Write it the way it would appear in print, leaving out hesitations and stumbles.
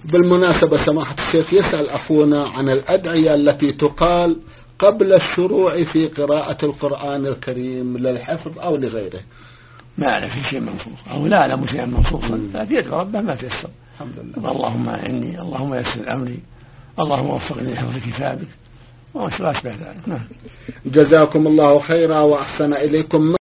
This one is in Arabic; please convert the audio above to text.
بالمناسبة سماحة الشيخ يسأل أخونا عن الأدعية التي تقال قبل الشروع في قراءة القرآن الكريم للحفظ أو لغيره. ما أعرف شيء منصوص أو لا أعلم شيئا منصوصا، لكن يدعو ربه ما تيسر. الحمد لله. اللهم إني، اللهم يسر أمري، اللهم وفقني لحفظ كتابك وما أشبه ذلك. جزاكم الله خيرا وأحسن إليكم.